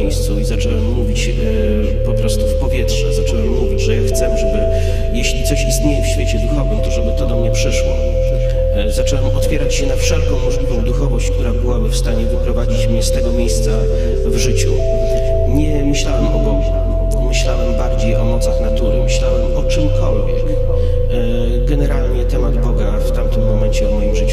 miejscu i zacząłem mówić po prostu w powietrze. Zacząłem mówić, że ja chcę, żeby jeśli coś istnieje w świecie duchowym, to żeby to do mnie przyszło. Zacząłem otwierać się na wszelką możliwą duchowość, która byłaby w stanie wyprowadzić mnie z tego miejsca w życiu. Nie myślałem o Bogu, myślałem bardziej o mocach natury, myślałem o czymkolwiek. Generalnie temat Boga w tamtym momencie w moim życiu